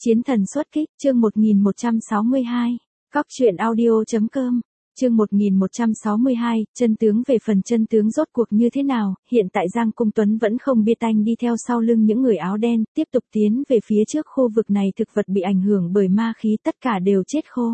Chiến thần xuất kích, chương 1162. Cóc truyện audio.com. Chương 1162, chân tướng về phần chân tướng rốt cuộc như thế nào, hiện tại Giang Cung Tuấn vẫn không bia tanh đi theo sau lưng những người áo đen, tiếp tục tiến về phía trước khu vực này thực vật bị ảnh hưởng bởi ma khí tất cả đều chết khô.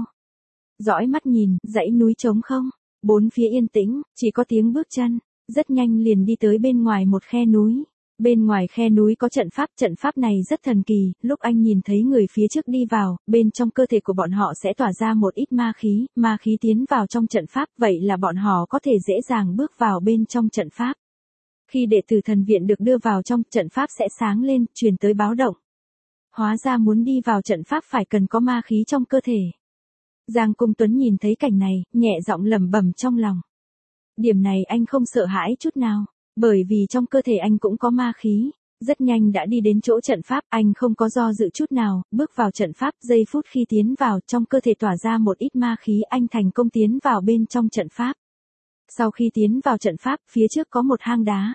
Dõi mắt nhìn, dãy núi trống không, bốn phía yên tĩnh, chỉ có tiếng bước chân, rất nhanh liền đi tới bên ngoài một khe núi. Bên ngoài khe núi có trận pháp này rất thần kỳ, lúc anh nhìn thấy người phía trước đi vào, bên trong cơ thể của bọn họ sẽ tỏa ra một ít ma khí tiến vào trong trận pháp, vậy là bọn họ có thể dễ dàng bước vào bên trong trận pháp. Khi đệ tử thần viện được đưa vào trong, trận pháp sẽ sáng lên, truyền tới báo động. Hóa ra muốn đi vào trận pháp phải cần có ma khí trong cơ thể. Giang Cung Tuấn nhìn thấy cảnh này, nhẹ giọng lẩm bẩm trong lòng. Điểm này anh không sợ hãi chút nào. Bởi vì trong cơ thể anh cũng có ma khí, rất nhanh đã đi đến chỗ trận pháp, anh không có do dự chút nào, bước vào trận pháp, giây phút khi tiến vào, trong cơ thể tỏa ra một ít ma khí, anh thành công tiến vào bên trong trận pháp. Sau khi tiến vào trận pháp, phía trước có một hang đá.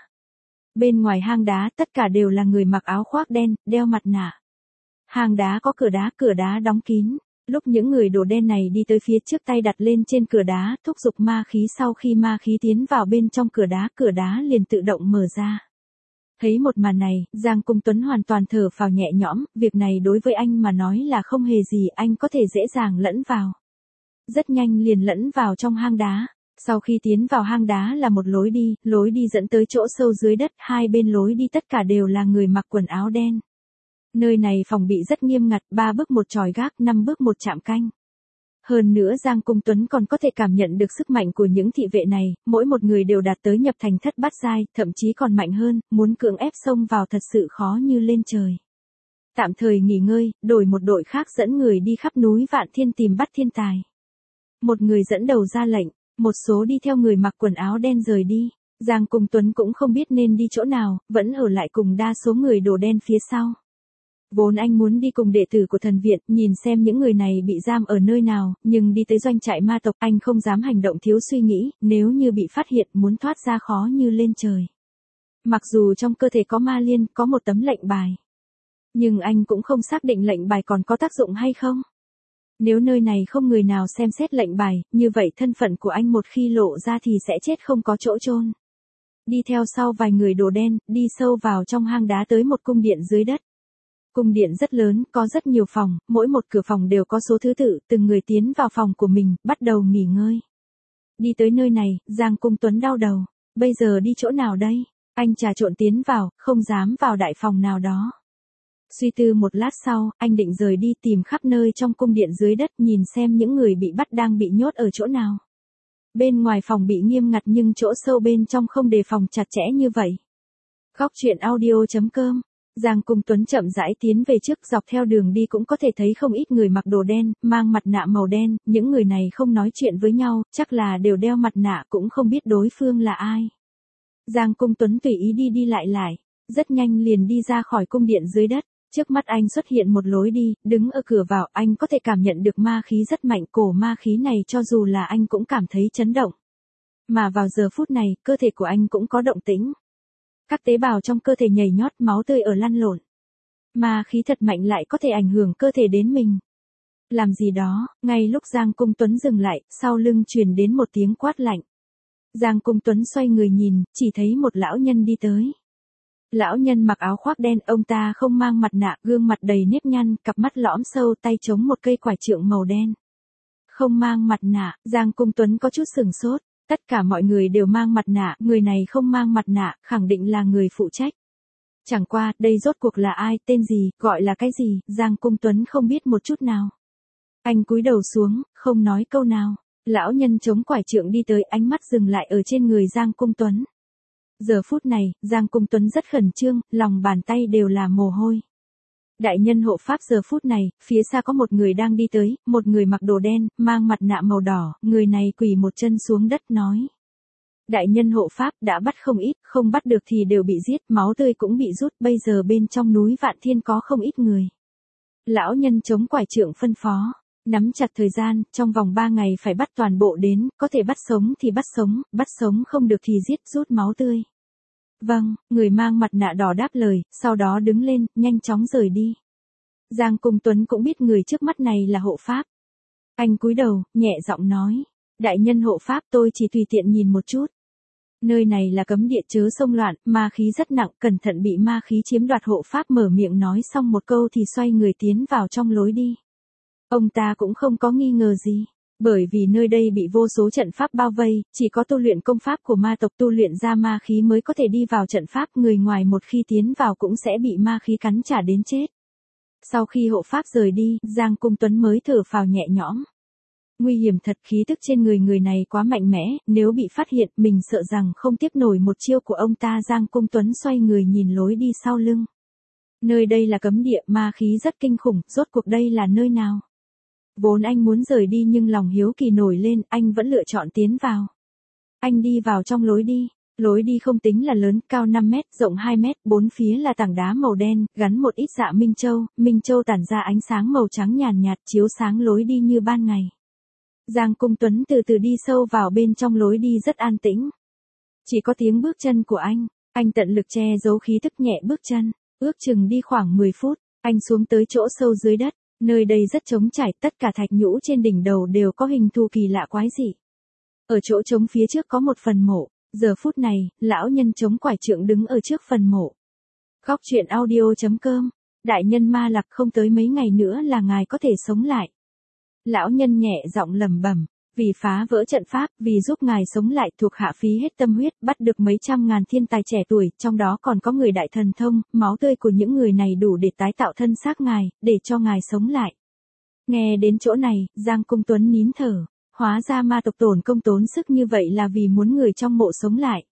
Bên ngoài hang đá, tất cả đều là người mặc áo khoác đen, đeo mặt nạ. Hang đá có cửa đá đóng kín. Lúc những người đồ đen này đi tới phía trước, tay đặt lên trên cửa đá, thúc giục ma khí, sau khi ma khí tiến vào bên trong cửa đá liền tự động mở ra. Thấy một màn này, Giang Cung Tuấn hoàn toàn thở phào nhẹ nhõm, việc này đối với anh mà nói là không hề gì, anh có thể dễ dàng lẫn vào. Rất nhanh liền lẫn vào trong hang đá. Sau khi tiến vào hang đá là một lối đi dẫn tới chỗ sâu dưới đất, hai bên lối đi tất cả đều là người mặc quần áo đen. Nơi này phòng bị rất nghiêm ngặt, 3 bước một chòi gác, 5 bước một trạm canh. Hơn nữa Giang Cung Tuấn còn có thể cảm nhận được sức mạnh của những thị vệ này, mỗi một người đều đạt tới nhập thành thất bát giai, thậm chí còn mạnh hơn, muốn cưỡng ép xông vào thật sự khó như lên trời. Tạm thời nghỉ ngơi, đổi một đội khác dẫn người đi khắp núi Vạn Thiên tìm bắt thiên tài. Một người dẫn đầu ra lệnh, một số đi theo người mặc quần áo đen rời đi. Giang Cung Tuấn cũng không biết nên đi chỗ nào, vẫn ở lại cùng đa số người đồ đen phía sau. Vốn anh muốn đi cùng đệ tử của thần viện, nhìn xem những người này bị giam ở nơi nào, nhưng đi tới doanh trại ma tộc, anh không dám hành động thiếu suy nghĩ, nếu như bị phát hiện muốn thoát ra khó như lên trời. Mặc dù trong cơ thể có ma liên, có một tấm lệnh bài. Nhưng anh cũng không xác định lệnh bài còn có tác dụng hay không. Nếu nơi này không người nào xem xét lệnh bài, như vậy thân phận của anh một khi lộ ra thì sẽ chết không có chỗ chôn. Đi theo sau vài người đồ đen, đi sâu vào trong hang đá tới một cung điện dưới đất. Cung điện rất lớn, có rất nhiều phòng, mỗi một cửa phòng đều có số thứ tự, từng người tiến vào phòng của mình, bắt đầu nghỉ ngơi. Đi tới nơi này, Giang Cung Tuấn đau đầu, bây giờ đi chỗ nào đây? Anh trà trộn tiến vào, không dám vào đại phòng nào đó. Suy tư một lát sau, anh định rời đi tìm khắp nơi trong cung điện dưới đất, nhìn xem những người bị bắt đang bị nhốt ở chỗ nào. Bên ngoài phòng bị nghiêm ngặt nhưng chỗ sâu bên trong không đề phòng chặt chẽ như vậy. Cóc truyện audio.com. Giang Cung Tuấn chậm rãi tiến về trước, dọc theo đường đi cũng có thể thấy không ít người mặc đồ đen, mang mặt nạ màu đen, những người này không nói chuyện với nhau, chắc là đều đeo mặt nạ, cũng không biết đối phương là ai. Giang Cung Tuấn tùy ý đi lại, rất nhanh liền đi ra khỏi cung điện dưới đất, trước mắt anh xuất hiện một lối đi, đứng ở cửa vào, anh có thể cảm nhận được ma khí rất mạnh, cổ ma khí này cho dù là anh cũng cảm thấy chấn động. Mà vào giờ phút này, cơ thể của anh cũng có động tĩnh. Các tế bào trong cơ thể nhảy nhót, máu tươi ở lăn lộn. Ma khí thật mạnh lại có thể ảnh hưởng cơ thể đến mình. Làm gì đó, ngay lúc Giang Cung Tuấn dừng lại, sau lưng truyền đến một tiếng quát lạnh. Giang Cung Tuấn xoay người nhìn, chỉ thấy một lão nhân đi tới. Lão nhân mặc áo khoác đen, ông ta không mang mặt nạ, gương mặt đầy nếp nhăn, cặp mắt lõm sâu, tay chống một cây quải trượng màu đen. Không mang mặt nạ, Giang Cung Tuấn có chút sửng sốt. Tất cả mọi người đều mang mặt nạ, người này không mang mặt nạ, khẳng định là người phụ trách. Chẳng qua, đây rốt cuộc là ai, tên gì, gọi là cái gì, Giang Cung Tuấn không biết một chút nào. Anh cúi đầu xuống, không nói câu nào. Lão nhân chống quải trượng đi tới, ánh mắt dừng lại ở trên người Giang Cung Tuấn. Giờ phút này, Giang Cung Tuấn rất khẩn trương, lòng bàn tay đều là mồ hôi. Đại nhân hộ pháp giờ phút này, phía xa có một người đang đi tới, một người mặc đồ đen, mang mặt nạ màu đỏ, người này quỳ một chân xuống đất nói. Đại nhân hộ pháp đã bắt không ít, không bắt được thì đều bị giết, máu tươi cũng bị rút, bây giờ bên trong núi Vạn Thiên có không ít người. Lão nhân chống quải trượng phân phó, nắm chặt thời gian, trong vòng 3 ngày phải bắt toàn bộ đến, có thể bắt sống thì bắt sống không được thì giết, rút máu tươi. Vâng, người mang mặt nạ đỏ đáp lời, sau đó đứng lên, nhanh chóng rời đi. Giang Cung Tuấn cũng biết người trước mắt này là hộ pháp. Anh cúi đầu, nhẹ giọng nói. Đại nhân hộ pháp, tôi chỉ tùy tiện nhìn một chút. Nơi này là cấm địa, chớ xông loạn, ma khí rất nặng, cẩn thận bị ma khí chiếm đoạt. Hộ pháp mở miệng nói xong một câu thì xoay người tiến vào trong lối đi. Ông ta cũng không có nghi ngờ gì. Bởi vì nơi đây bị vô số trận pháp bao vây, chỉ có tu luyện công pháp của ma tộc tu luyện ra ma khí mới có thể đi vào trận pháp, người ngoài một khi tiến vào cũng sẽ bị ma khí cắn trả đến chết. Sau khi hộ pháp rời đi, Giang Cung Tuấn mới thở phào nhẹ nhõm. Nguy hiểm thật, khí tức trên người này quá mạnh mẽ, nếu bị phát hiện mình sợ rằng không tiếp nổi một chiêu của ông ta. Giang Cung Tuấn xoay người nhìn lối đi sau lưng. Nơi đây là cấm địa, ma khí rất kinh khủng, rốt cuộc đây là nơi nào? Vốn anh muốn rời đi nhưng lòng hiếu kỳ nổi lên, anh vẫn lựa chọn tiến vào. Anh đi vào trong lối đi. Lối đi không tính là lớn, cao 5 mét, rộng 2 mét, bốn phía là tảng đá màu đen, gắn một ít dạ minh châu tản ra ánh sáng màu trắng nhàn nhạt, chiếu sáng lối đi như ban ngày. Giang Cung Tuấn từ từ đi sâu vào bên trong lối đi rất an tĩnh. Chỉ có tiếng bước chân của anh tận lực che giấu khí tức nhẹ bước chân, ước chừng đi khoảng 10 phút, anh xuống tới chỗ sâu dưới đất, nơi đây rất trống trải, tất cả thạch nhũ trên đỉnh đầu đều có hình thù kỳ lạ quái dị. Ở chỗ trống phía trước có một phần mộ, giờ phút này, lão nhân chống quải trượng đứng ở trước phần mộ. Góc truyện audio.com, đại nhân Ma Lạc, không tới mấy ngày nữa là ngài có thể sống lại. Lão nhân nhẹ giọng lẩm bẩm, vì phá vỡ trận pháp, vì giúp ngài sống lại, thuộc hạ phí hết tâm huyết, bắt được mấy trăm ngàn thiên tài trẻ tuổi, trong đó còn có người đại thần thông, máu tươi của những người này đủ để tái tạo thân xác ngài, để cho ngài sống lại. Nghe đến chỗ này, Giang Cung Tuấn nín thở, hóa ra ma tộc tổn công tốn sức như vậy là vì muốn người trong mộ sống lại.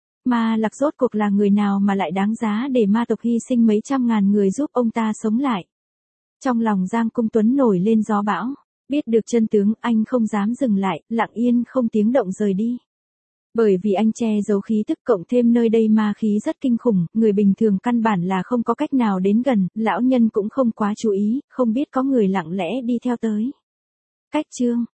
Ma Lạc rốt cuộc là người nào mà lại đáng giá để ma tộc hy sinh mấy trăm ngàn người giúp ông ta sống lại. Trong lòng Giang Cung Tuấn nổi lên gió bão. Biết được chân tướng, anh không dám dừng lại, lặng yên không tiếng động rời đi. Bởi vì anh che giấu khí tức, cộng thêm nơi đây ma khí rất kinh khủng, người bình thường căn bản là không có cách nào đến gần, lão nhân cũng không quá chú ý, không biết có người lặng lẽ đi theo tới. Cách chương